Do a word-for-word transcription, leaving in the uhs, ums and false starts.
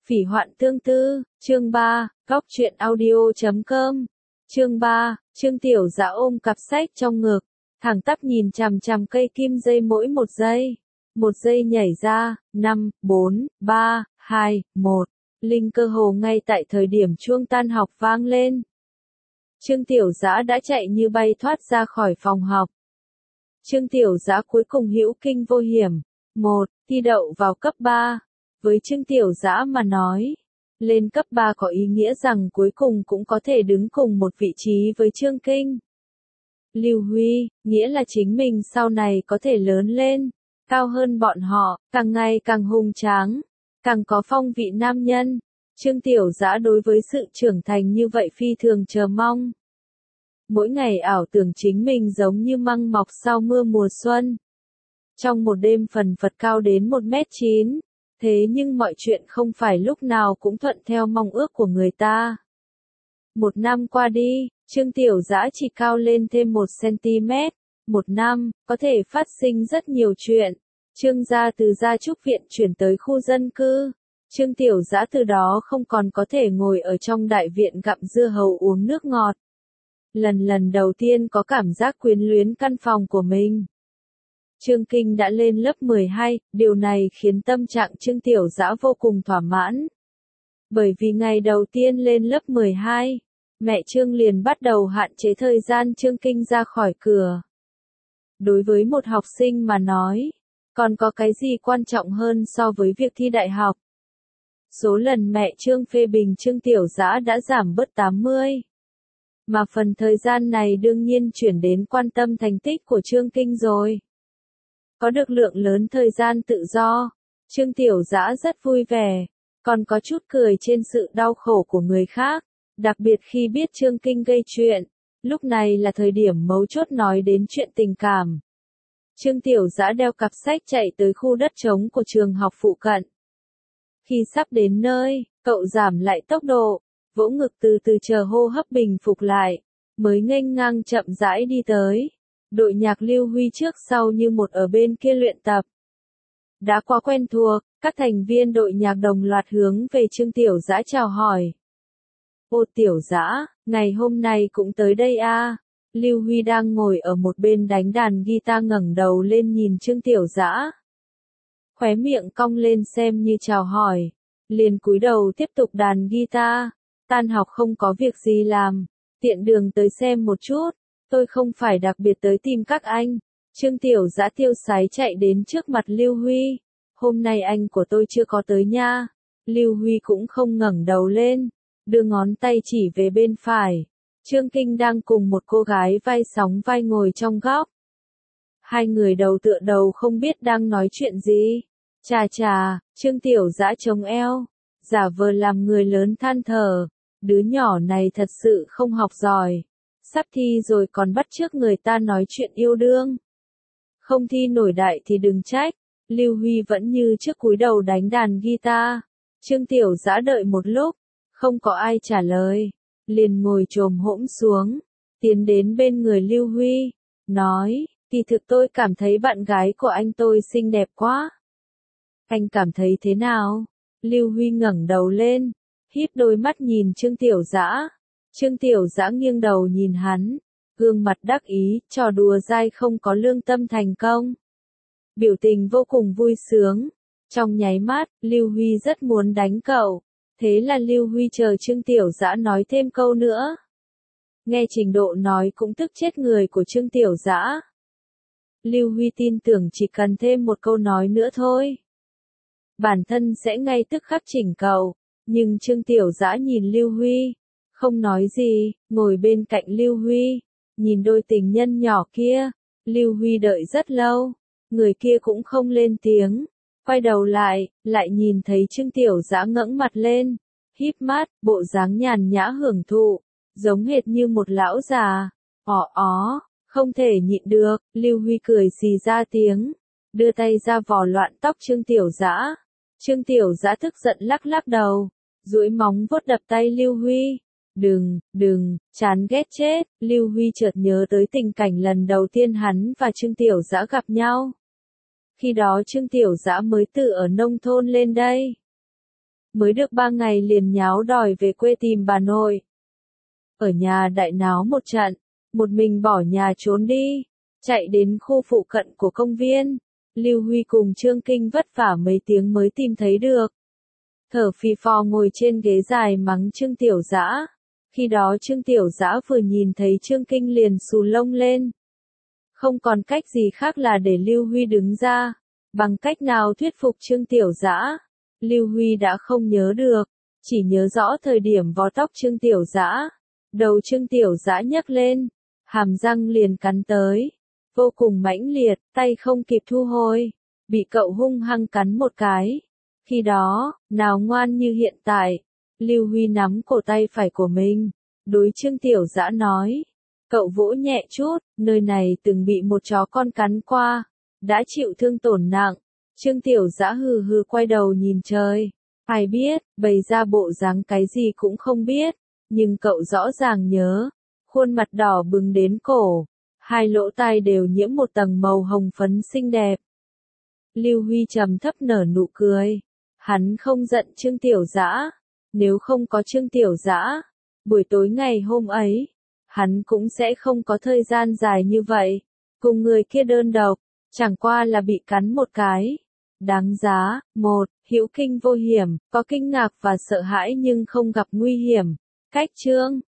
Phỉ hoạn tương tư, chương ba, góc truyện audio chấm com. Chương ba, Trương Tiểu Dã ôm cặp sách trong ngực, thẳng tắp nhìn chằm chằm cây kim dây mỗi một giây. Một giây nhảy ra, năm, bốn, ba, hai, một. Linh cơ hồ ngay tại thời điểm chuông tan học vang lên. Trương Tiểu Dã đã chạy như bay thoát ra khỏi phòng học. Trương Tiểu Dã cuối cùng hữu kinh vô hiểm. Một, thi đậu vào cấp ba. Với Trương Tiểu Dã mà nói, lên cấp ba có ý nghĩa rằng cuối cùng cũng có thể đứng cùng một vị trí với Trương Kinh. Lưu Huy, nghĩa là chính mình sau này có thể lớn lên, cao hơn bọn họ, càng ngày càng hùng tráng, càng có phong vị nam nhân. Trương Tiểu Dã đối với sự trưởng thành như vậy phi thường chờ mong. Mỗi ngày ảo tưởng chính mình giống như măng mọc sau mưa mùa xuân. Trong một đêm phần phật cao đến một mét chín. Thế nhưng mọi chuyện không phải lúc nào cũng thuận theo mong ước của người ta. Một năm qua đi, Trương Tiểu Dã chỉ cao lên thêm một xăng-ti-mét. Một năm, có thể phát sinh rất nhiều chuyện. Trương gia từ gia trúc viện chuyển tới khu dân cư. Trương Tiểu Dã từ đó không còn có thể ngồi ở trong đại viện gặm dưa hấu uống nước ngọt. Lần lần đầu tiên có cảm giác quyến luyến căn phòng của mình. Trương Kinh đã lên lớp mười hai, điều này khiến tâm trạng Trương Tiểu Dã vô cùng thỏa mãn. Bởi vì ngày đầu tiên lên lớp mười hai, mẹ Trương liền bắt đầu hạn chế thời gian Trương Kinh ra khỏi cửa. Đối với một học sinh mà nói, còn có cái gì quan trọng hơn so với việc thi đại học? Số lần mẹ Trương phê bình Trương Tiểu Dã đã giảm bớt tám mươi. Mà phần thời gian này đương nhiên chuyển đến quan tâm thành tích của Trương Kinh rồi. Có được lượng lớn thời gian tự do, Trương Tiểu Dã rất vui vẻ, còn có chút cười trên sự đau khổ của người khác, đặc biệt khi biết Trương Kinh gây chuyện, lúc này là thời điểm mấu chốt nói đến chuyện tình cảm. Trương Tiểu Dã đeo cặp sách chạy tới khu đất trống của trường học phụ cận. Khi sắp đến nơi, cậu giảm lại tốc độ, vỗ ngực từ từ chờ hô hấp bình phục lại, mới nghênh ngang chậm rãi đi tới. Đội nhạc Lưu Huy trước sau như một ở bên kia luyện tập. Đã quá quen thuộc, các thành viên đội nhạc đồng loạt hướng về Trương Tiểu Dã chào hỏi. Ô Tiểu Dã, ngày hôm nay cũng tới đây à? Lưu Huy đang ngồi ở một bên đánh đàn guitar ngẩng đầu lên nhìn Trương Tiểu Dã. Khóe miệng cong lên xem như chào hỏi, liền cúi đầu tiếp tục đàn guitar. Tan học không có việc gì làm, tiện đường tới xem một chút. Tôi không phải đặc biệt tới tìm các anh. Trương Tiểu Dã tiêu sái chạy đến trước mặt Lưu Huy. Hôm nay anh của tôi chưa có tới nha. Lưu Huy cũng không ngẩng đầu lên, đưa ngón tay chỉ về bên phải. Trương Kinh đang cùng một cô gái vai sóng vai ngồi trong góc. Hai người đầu tựa đầu không biết đang nói chuyện gì. Chà chà, Trương Tiểu Dã chống eo, giả vờ làm người lớn than thở. Đứa nhỏ này thật sự không học giỏi. Sắp thi rồi còn bắt chước người ta nói chuyện yêu đương. Không thi nổi đại thì đừng trách. Lưu Huy vẫn như trước cúi đầu đánh đàn guitar. Trương Tiểu Dã đợi một lúc, không có ai trả lời, liền ngồi chồm hỗn xuống, tiến đến bên người Lưu Huy, nói, kỳ thực tôi cảm thấy bạn gái của anh tôi xinh đẹp quá. Anh cảm thấy thế nào? Lưu Huy ngẩng đầu lên, híp đôi mắt nhìn Trương Tiểu Dã. Trương Tiểu Dã nghiêng đầu nhìn hắn, gương mặt đắc ý, trò đùa dai không có lương tâm thành công. Biểu tình vô cùng vui sướng. Trong nháy mắt, Lưu Huy rất muốn đánh cậu. Thế là Lưu Huy chờ Trương Tiểu Dã nói thêm câu nữa. Nghe trình độ nói cũng tức chết người của Trương Tiểu Dã. Lưu Huy tin tưởng chỉ cần thêm một câu nói nữa thôi, bản thân sẽ ngay tức khắc chỉnh cậu. Nhưng Trương Tiểu Dã nhìn Lưu Huy, không nói gì, ngồi bên cạnh Lưu Huy, nhìn đôi tình nhân nhỏ kia. Lưu Huy đợi rất lâu, người kia cũng không lên tiếng, quay đầu lại, lại nhìn thấy Trương Tiểu Dã ngẩng mặt lên, híp mắt, bộ dáng nhàn nhã hưởng thụ, giống hệt như một lão già. Ó ó, không thể nhịn được, Lưu Huy cười xì ra tiếng, đưa tay ra vò loạn tóc Trương Tiểu Dã. Trương Tiểu Dã tức giận lắc lắc đầu, duỗi móng vuốt đập tay Lưu Huy. Đừng, đừng, chán ghét chết. Lưu Huy chợt nhớ tới tình cảnh lần đầu tiên hắn và Trương Tiểu Dã gặp nhau. Khi đó Trương Tiểu Dã mới từ ở nông thôn lên đây. mới được ba ngày liền nháo đòi về quê tìm bà nội. Ở nhà đại náo một trận, một mình bỏ nhà trốn đi, chạy đến khu phụ cận của công viên. Lưu Huy cùng Trương Kinh vất vả mấy tiếng mới tìm thấy được. Thở phì phò ngồi trên ghế dài mắng Trương Tiểu Dã. Khi đó Trương Tiểu Dã vừa nhìn thấy Trương Kinh liền xù lông lên. Không còn cách gì khác là để Lưu Huy đứng ra. Bằng cách nào thuyết phục Trương Tiểu Dã? Lưu Huy đã không nhớ được, chỉ nhớ rõ thời điểm vò tóc Trương Tiểu Dã. Đầu Trương Tiểu Dã nhấc lên, hàm răng liền cắn tới. Vô cùng mãnh liệt, tay không kịp thu hồi. Bị cậu hung hăng cắn một cái. Khi đó, nào ngoan như hiện tại. Lưu Huy nắm cổ tay phải của mình. Đối Trương Tiểu Dã nói. Cậu vỗ nhẹ chút, nơi này từng bị một chó con cắn qua. Đã chịu thương tổn nặng. Trương Tiểu Dã hừ hừ quay đầu nhìn trời. Ai biết, bày ra bộ dáng cái gì cũng không biết. Nhưng cậu rõ ràng nhớ. Khuôn mặt đỏ bừng đến cổ. Hai lỗ tai đều nhiễm một tầng màu hồng phấn xinh đẹp. Lưu Huy trầm thấp nở nụ cười. Hắn không giận Trương Tiểu Dã. Nếu không có Trương Tiểu Dã, buổi tối ngày hôm ấy, hắn cũng sẽ không có thời gian dài như vậy. Cùng người kia đơn độc, chẳng qua là bị cắn một cái. Đáng giá, một, hữu kinh vô hiểm, có kinh ngạc và sợ hãi nhưng không gặp nguy hiểm. Cách chương